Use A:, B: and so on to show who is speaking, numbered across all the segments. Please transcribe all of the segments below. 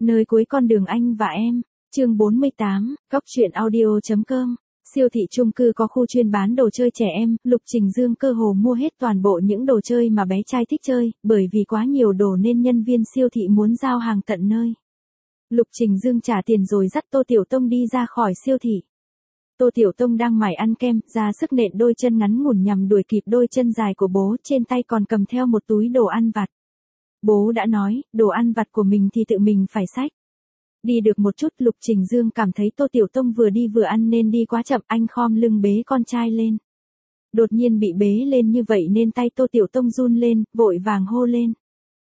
A: Nơi cuối con đường anh và em, chương 48, góc truyện audio.com. Siêu thị chung cư có khu chuyên bán đồ chơi trẻ em, Lục Trình Dương cơ hồ mua hết toàn bộ những đồ chơi mà bé trai thích chơi, bởi vì quá nhiều đồ nên nhân viên siêu thị muốn giao hàng tận nơi. Lục Trình Dương trả tiền rồi dắt Tô Tiểu Tông đi ra khỏi siêu thị. Tô Tiểu Tông đang mải ăn kem, ra sức nện đôi chân ngắn ngủn nhằm đuổi kịp đôi chân dài của bố, trên tay còn cầm theo một túi đồ ăn vặt. Bố đã nói, đồ ăn vặt của mình thì tự mình phải xách. Đi được một chút, Lục Trình Dương cảm thấy Tô Tiểu Tông vừa đi vừa ăn nên đi quá chậm, anh khom lưng bế con trai lên. Đột nhiên bị bế lên như vậy nên tay Tô Tiểu Tông run lên, vội vàng hô lên.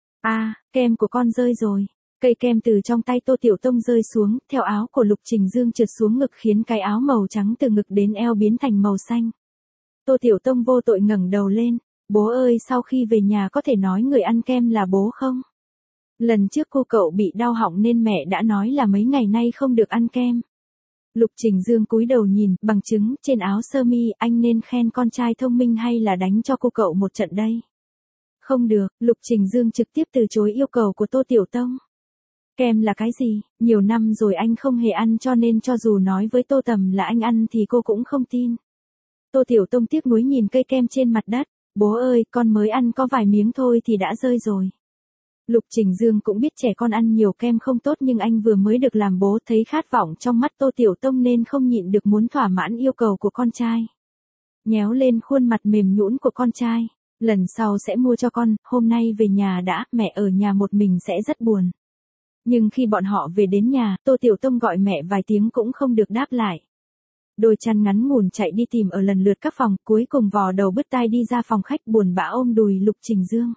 A: Kem của con rơi rồi. Cây kem từ trong tay Tô Tiểu Tông rơi xuống, theo áo của Lục Trình Dương trượt xuống ngực khiến cái áo màu trắng từ ngực đến eo biến thành màu xanh. Tô Tiểu Tông vô tội ngẩng đầu lên. Bố ơi, sau khi về nhà có thể nói người ăn kem là bố không? Lần trước cô cậu bị đau họng nên mẹ đã nói là mấy ngày nay không được ăn kem. Lục Trình Dương cúi đầu nhìn, bằng chứng, trên áo sơ mi, anh nên khen con trai thông minh hay là đánh cho cô cậu một trận đây? Không được, Lục Trình Dương trực tiếp từ chối yêu cầu của Tô Tiểu Tông. Kem là cái gì? Nhiều năm rồi anh không hề ăn cho nên cho dù nói với Tô Tầm là anh ăn thì cô cũng không tin. Tô Tiểu Tông tiếc nuối nhìn cây kem trên mặt đất. Bố ơi, con mới ăn có vài miếng thôi thì đã rơi rồi. Lục Trình Dương cũng biết trẻ con ăn nhiều kem không tốt nhưng anh vừa mới được làm bố thấy khát vọng trong mắt Tô Tiểu Tông nên không nhịn được muốn thỏa mãn yêu cầu của con trai. Nhéo lên khuôn mặt mềm nhũn của con trai. Lần sau sẽ mua cho con, hôm nay về nhà đã, mẹ ở nhà một mình sẽ rất buồn. Nhưng khi bọn họ về đến nhà, Tô Tiểu Tông gọi mẹ vài tiếng cũng không được đáp lại. Đôi chăn ngắn ngủn chạy đi tìm ở lần lượt các phòng, cuối cùng vò đầu bứt tai đi ra phòng khách buồn bã ôm đùi Lục Trình Dương.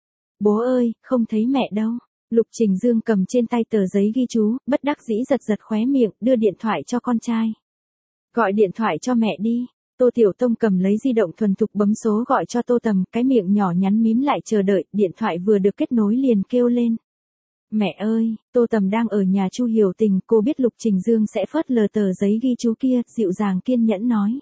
A: Bố ơi, không thấy mẹ đâu. Lục Trình Dương cầm trên tay tờ giấy ghi chú, bất đắc dĩ giật giật khóe miệng, đưa điện thoại cho con trai. Gọi điện thoại cho mẹ đi. Tô Tiểu Tông cầm lấy di động thuần thục bấm số gọi cho Tô Tầm, cái miệng nhỏ nhắn mím lại chờ đợi, điện thoại vừa được kết nối liền kêu lên. Mẹ ơi, Tô Tầm đang ở nhà Chu Hiểu Tình, cô biết Lục Trình Dương sẽ phớt lờ tờ giấy ghi chú kia, dịu dàng kiên nhẫn nói.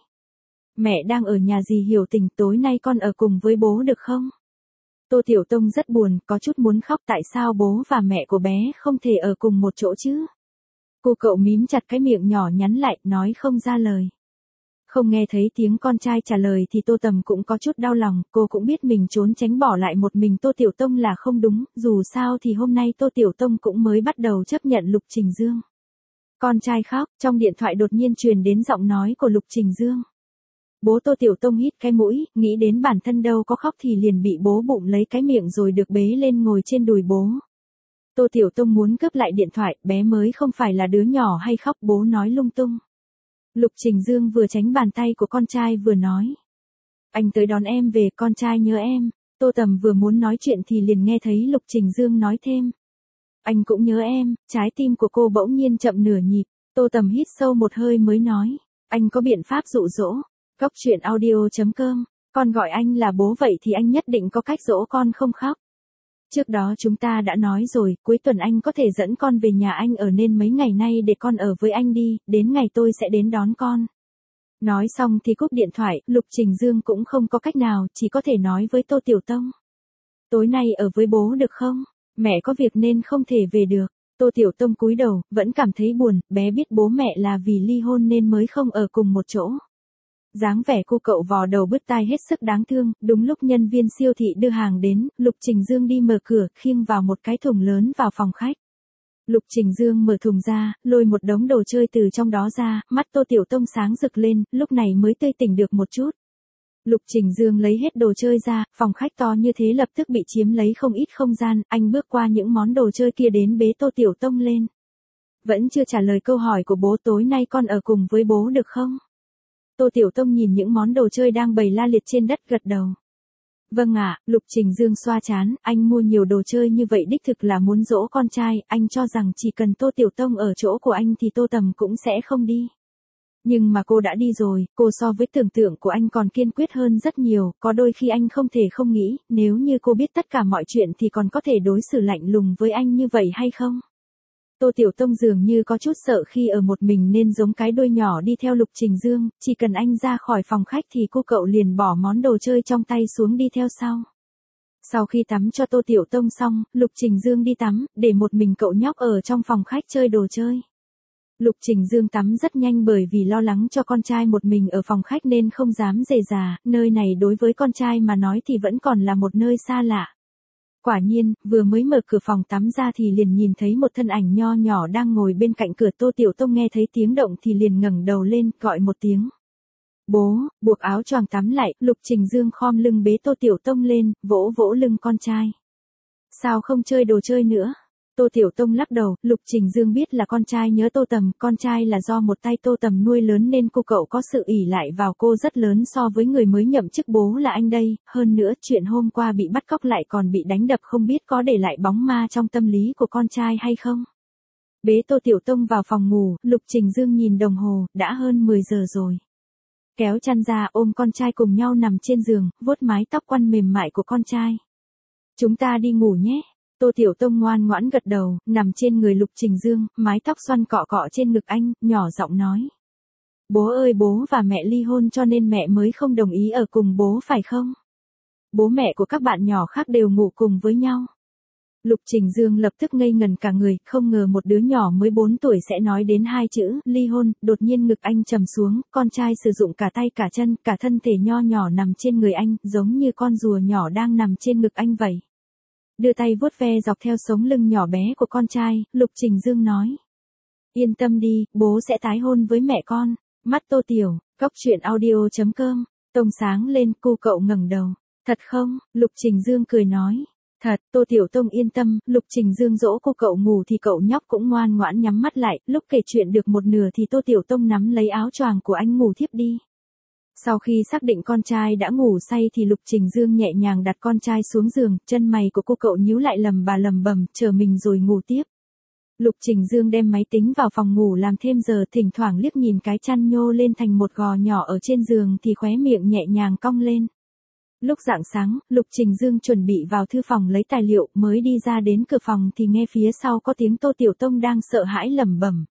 A: Mẹ đang ở nhà dì Hiểu Tình, tối nay con ở cùng với bố được không? Tô Tiểu Tông rất buồn, có chút muốn khóc, tại sao bố và mẹ của bé không thể ở cùng một chỗ chứ? Cô cậu mím chặt cái miệng nhỏ nhắn lại, nói không ra lời. Không nghe thấy tiếng con trai trả lời thì Tô Tầm cũng có chút đau lòng, cô cũng biết mình trốn tránh bỏ lại một mình Tô Tiểu Tông là không đúng, dù sao thì hôm nay Tô Tiểu Tông cũng mới bắt đầu chấp nhận Lục Trình Dương. Con trai khóc, trong điện thoại đột nhiên truyền đến giọng nói của Lục Trình Dương. Bố Tô Tiểu Tông hít cái mũi, nghĩ đến bản thân đâu có khóc thì liền bị bố bụng lấy cái miệng rồi được bế lên ngồi trên đùi bố. Tô Tiểu Tông muốn cướp lại điện thoại, bé mới không phải là đứa nhỏ hay khóc, bố nói lung tung. Lục Trình Dương vừa tránh bàn tay của con trai vừa nói. Anh tới đón em về, con trai nhớ em. Tô Tầm vừa muốn nói chuyện thì liền nghe thấy Lục Trình Dương nói thêm. Anh cũng nhớ em, trái tim của cô bỗng nhiên chậm nửa nhịp. Tô Tầm hít sâu một hơi mới nói. Anh có biện pháp dụ dỗ. Góc truyện audio.com. Con gọi anh là bố vậy thì anh nhất định có cách dỗ con không khóc. Trước đó chúng ta đã nói rồi, cuối tuần anh có thể dẫn con về nhà anh ở nên mấy ngày nay để con ở với anh đi, đến ngày tôi sẽ đến đón con. Nói xong thì cúp điện thoại, Lục Trình Dương cũng không có cách nào, chỉ có thể nói với Tô Tiểu Tông. Tối nay ở với bố được không? Mẹ có việc nên không thể về được. Tô Tiểu Tông cúi đầu, vẫn cảm thấy buồn, bé biết bố mẹ là vì ly hôn nên mới không ở cùng một chỗ. Dáng vẻ cô cậu vò đầu bứt tai hết sức đáng thương, đúng lúc nhân viên siêu thị đưa hàng đến, Lục Trình Dương đi mở cửa, khiêng vào một cái thùng lớn vào phòng khách. Lục Trình Dương mở thùng ra, lôi một đống đồ chơi từ trong đó ra, mắt Tô Tiểu Tông sáng rực lên, lúc này mới tươi tỉnh được một chút. Lục Trình Dương lấy hết đồ chơi ra, phòng khách to như thế lập tức bị chiếm lấy không ít không gian, anh bước qua những món đồ chơi kia đến bế Tô Tiểu Tông lên. Vẫn chưa trả lời câu hỏi của bố, tối nay con ở cùng với bố được không? Tô Tiểu Tông nhìn những món đồ chơi đang bày la liệt trên đất gật đầu. Vâng ạ, Lục Trình Dương xoa trán, anh mua nhiều đồ chơi như vậy đích thực là muốn dỗ con trai, anh cho rằng chỉ cần Tô Tiểu Tông ở chỗ của anh thì Tô Tầm cũng sẽ không đi. Nhưng mà cô đã đi rồi, cô so với tưởng tượng của anh còn kiên quyết hơn rất nhiều, có đôi khi anh không thể không nghĩ, nếu như cô biết tất cả mọi chuyện thì còn có thể đối xử lạnh lùng với anh như vậy hay không? Tô Tiểu Tông dường như có chút sợ khi ở một mình nên giống cái đuôi nhỏ đi theo Lục Trình Dương, chỉ cần anh ra khỏi phòng khách thì cô cậu liền bỏ món đồ chơi trong tay xuống đi theo sau. Sau khi tắm cho Tô Tiểu Tông xong, Lục Trình Dương đi tắm, để một mình cậu nhóc ở trong phòng khách chơi đồ chơi. Lục Trình Dương tắm rất nhanh bởi vì lo lắng cho con trai một mình ở phòng khách nên không dám rề rà, nơi này đối với con trai mà nói thì vẫn còn là một nơi xa lạ. Quả nhiên, vừa mới mở cửa phòng tắm ra thì liền nhìn thấy một thân ảnh nho nhỏ đang ngồi bên cạnh cửa. Tô Tiểu Tông nghe thấy tiếng động thì liền ngẩng đầu lên, gọi một tiếng. Bố, buộc áo choàng tắm lại, Lục Trình Dương khom lưng bế Tô Tiểu Tông lên, vỗ vỗ lưng con trai. Sao không chơi đồ chơi nữa? Tô Tiểu Tông lắc đầu, Lục Trình Dương biết là con trai nhớ Tô Tầm, con trai là do một tay Tô Tầm nuôi lớn nên cô cậu có sự ỷ lại vào cô rất lớn so với người mới nhậm chức bố là anh đây, hơn nữa chuyện hôm qua bị bắt cóc lại còn bị đánh đập không biết có để lại bóng ma trong tâm lý của con trai hay không. Bế Tô Tiểu Tông vào phòng ngủ, Lục Trình Dương nhìn đồng hồ, đã hơn 10 giờ rồi. Kéo chăn ra ôm con trai cùng nhau nằm trên giường, vuốt mái tóc quăn mềm mại của con trai. Chúng ta đi ngủ nhé. Tô Tiểu Tông ngoan ngoãn gật đầu, nằm trên người Lục Trình Dương, mái tóc xoăn cọ cọ trên ngực anh, nhỏ giọng nói. Bố ơi, bố và mẹ ly hôn cho nên mẹ mới không đồng ý ở cùng bố phải không? Bố mẹ của các bạn nhỏ khác đều ngủ cùng với nhau. Lục Trình Dương lập tức ngây ngần cả người, không ngờ một đứa nhỏ mới 4 tuổi sẽ nói đến 2 chữ, ly hôn. Đột nhiên ngực anh trầm xuống, con trai sử dụng cả tay cả chân, cả thân thể nho nhỏ nằm trên người anh, giống như con rùa nhỏ đang nằm trên ngực anh vậy. Đưa tay vuốt ve dọc theo sống lưng nhỏ bé của con trai, Lục Trình Dương nói. Yên tâm đi, bố sẽ tái hôn với mẹ con. Mắt Tô Tiểu, coctruyện.audio.com, Tông sáng lên, cô cậu ngẩng đầu. Thật không? Lục Trình Dương cười nói. Thật, Tô Tiểu Tông yên tâm, Lục Trình Dương dỗ cô cậu ngủ thì cậu nhóc cũng ngoan ngoãn nhắm mắt lại, lúc kể chuyện được một nửa thì Tô Tiểu Tông nắm lấy áo choàng của anh ngủ thiếp đi. Sau khi xác định con trai đã ngủ say thì Lục Trình Dương nhẹ nhàng đặt con trai xuống giường, chân mày của cô cậu nhíu lại lầm bầm, chờ mình rồi ngủ tiếp. Lục Trình Dương đem máy tính vào phòng ngủ làm thêm giờ, thỉnh thoảng liếc nhìn cái chăn nhô lên thành một gò nhỏ ở trên giường thì khóe miệng nhẹ nhàng cong lên. Lúc rạng sáng, Lục Trình Dương chuẩn bị vào thư phòng lấy tài liệu, mới đi ra đến cửa phòng thì nghe phía sau có tiếng Tô Tiểu Tông đang sợ hãi lẩm bẩm.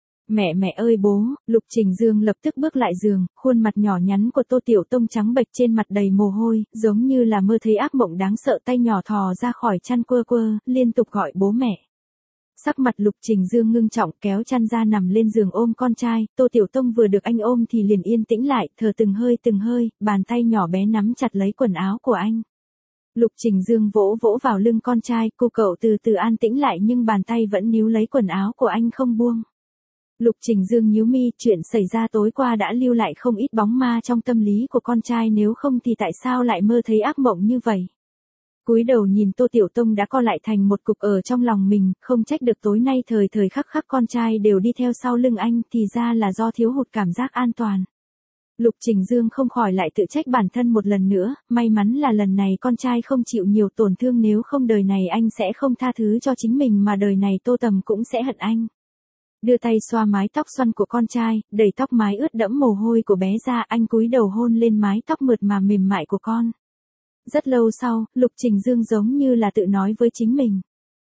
A: Mẹ ơi bố, Lục Trình Dương lập tức bước lại giường, khuôn mặt nhỏ nhắn của Tô Tiểu Tông trắng bệch trên mặt đầy mồ hôi, giống như là mơ thấy ác mộng đáng sợ, tay nhỏ thò ra khỏi chăn quơ, liên tục gọi bố mẹ. Sắc mặt Lục Trình Dương ngưng trọng, kéo chăn ra nằm lên giường ôm con trai. Tô Tiểu Tông vừa được anh ôm thì liền yên tĩnh lại, thở từng hơi, bàn tay nhỏ bé nắm chặt lấy quần áo của anh. Lục Trình Dương vỗ vào lưng con trai, cô cậu từ từ an tĩnh lại nhưng bàn tay vẫn níu lấy quần áo của anh không buông. Lục Trình Dương nhíu mi, chuyện xảy ra tối qua đã lưu lại không ít bóng ma trong tâm lý của con trai, nếu không thì tại sao lại mơ thấy ác mộng như vậy. Cúi đầu nhìn Tô Tiểu Tông đã co lại thành một cục ở trong lòng mình, không trách được tối nay thời khắc con trai đều đi theo sau lưng anh, thì ra là do thiếu hụt cảm giác an toàn. Lục Trình Dương không khỏi lại tự trách bản thân một lần nữa, may mắn là lần này con trai không chịu nhiều tổn thương, nếu không đời này anh sẽ không tha thứ cho chính mình mà đời này Tô Tầm cũng sẽ hận anh. Đưa tay xoa mái tóc xoăn của con trai, đẩy tóc mái ướt đẫm mồ hôi của bé ra, anh cúi đầu hôn lên mái tóc mượt mà mềm mại của con. Rất lâu sau, Lục Trình Dương giống như là tự nói với chính mình.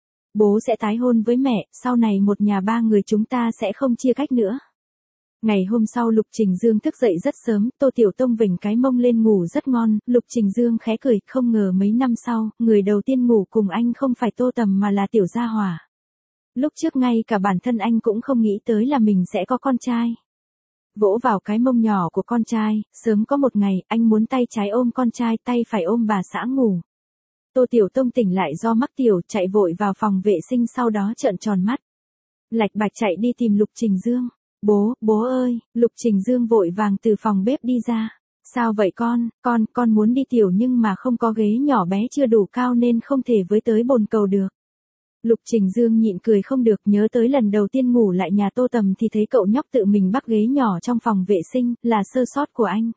A: Bố sẽ tái hôn với mẹ, sau này một nhà ba người chúng ta sẽ không chia cách nữa. Ngày hôm sau Lục Trình Dương thức dậy rất sớm, Tô Tiểu Tông vểnh cái mông lên ngủ rất ngon, Lục Trình Dương khẽ cười, không ngờ mấy năm sau, người đầu tiên ngủ cùng anh không phải Tô Tầm mà là Tiểu Gia Hỏa. Lúc trước ngay cả bản thân anh cũng không nghĩ tới là mình sẽ có con trai. Vỗ vào cái mông nhỏ của con trai, sớm có một ngày, anh muốn tay trái ôm con trai, tay phải ôm bà xã ngủ. Tô Tiểu Tông tỉnh lại do mắc tiểu, chạy vội vào phòng vệ sinh, sau đó trợn tròn mắt. Lạch bạch chạy đi tìm Lục Trình Dương. Bố ơi, Lục Trình Dương vội vàng từ phòng bếp đi ra. Sao vậy con muốn đi tiểu nhưng mà không có ghế, nhỏ bé chưa đủ cao nên không thể với tới bồn cầu được. Lục Trình Dương nhịn cười không được, nhớ tới lần đầu tiên ngủ lại nhà Tô Tầm thì thấy cậu nhóc tự mình bắc ghế nhỏ trong phòng vệ sinh, là sơ sót của anh.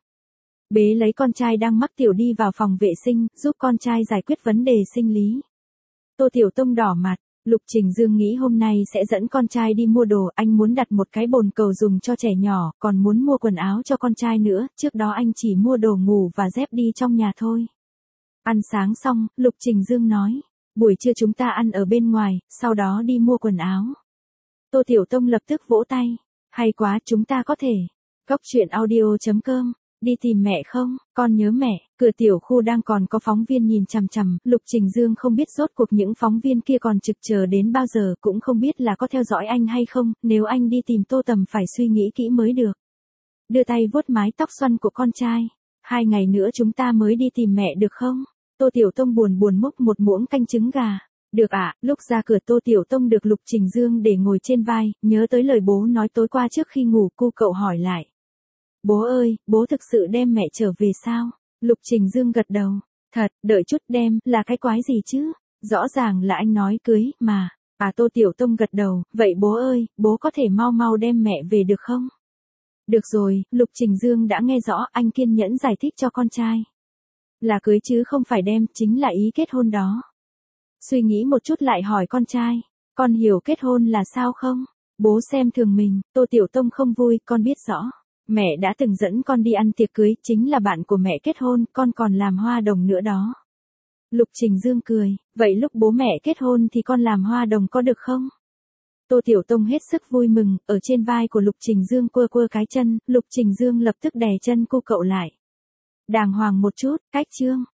A: Bế lấy con trai đang mắc tiểu đi vào phòng vệ sinh, giúp con trai giải quyết vấn đề sinh lý. Tô Tiểu Tông đỏ mặt, Lục Trình Dương nghĩ hôm nay sẽ dẫn con trai đi mua đồ, anh muốn đặt một cái bồn cầu dùng cho trẻ nhỏ, còn muốn mua quần áo cho con trai nữa, trước đó anh chỉ mua đồ ngủ và dép đi trong nhà thôi. Ăn sáng xong, Lục Trình Dương nói. Buổi trưa chúng ta ăn ở bên ngoài, sau đó đi mua quần áo. Tô Tiểu Tông lập tức vỗ tay. Hay quá, chúng ta có thể. Coctruyện.audio.com Đi tìm mẹ không, con nhớ mẹ. Cửa tiểu khu đang còn có phóng viên nhìn chằm chằm, Lục Trình Dương không biết rốt cuộc những phóng viên kia còn trực chờ đến bao giờ, cũng không biết là có theo dõi anh hay không, nếu anh đi tìm Tô Tầm phải suy nghĩ kỹ mới được. Đưa tay vuốt mái tóc xoăn của con trai. 2 ngày nữa chúng ta mới đi tìm mẹ được không? Tô Tiểu Tông buồn buồn múc một muỗng canh trứng gà. Được ạ, lúc ra cửa Tô Tiểu Tông được Lục Trình Dương để ngồi trên vai, nhớ tới lời bố nói tối qua trước khi ngủ, cu cậu hỏi lại. Bố ơi, bố thực sự đem mẹ trở về sao? Lục Trình Dương gật đầu. Thật, đợi chút đem, là cái quái gì chứ? Rõ ràng là anh nói cưới, mà. Tô Tiểu Tông gật đầu, vậy bố ơi, bố có thể mau mau đem mẹ về được không? Được rồi, Lục Trình Dương đã nghe rõ, anh kiên nhẫn giải thích cho con trai. Là cưới chứ không phải đem, chính là ý kết hôn đó. Suy nghĩ một chút lại hỏi con trai, con hiểu kết hôn là sao không? Bố xem thường mình, Tô Tiểu Tông không vui, con biết rõ. Mẹ đã từng dẫn con đi ăn tiệc cưới, chính là bạn của mẹ kết hôn, con còn làm hoa đồng nữa đó. Lục Trình Dương cười, vậy lúc bố mẹ kết hôn thì con làm hoa đồng có được không? Tô Tiểu Tông hết sức vui mừng, ở trên vai của Lục Trình Dương quơ quơ cái chân, Lục Trình Dương lập tức đè chân cô cậu lại. Đàng hoàng một chút, cách chương.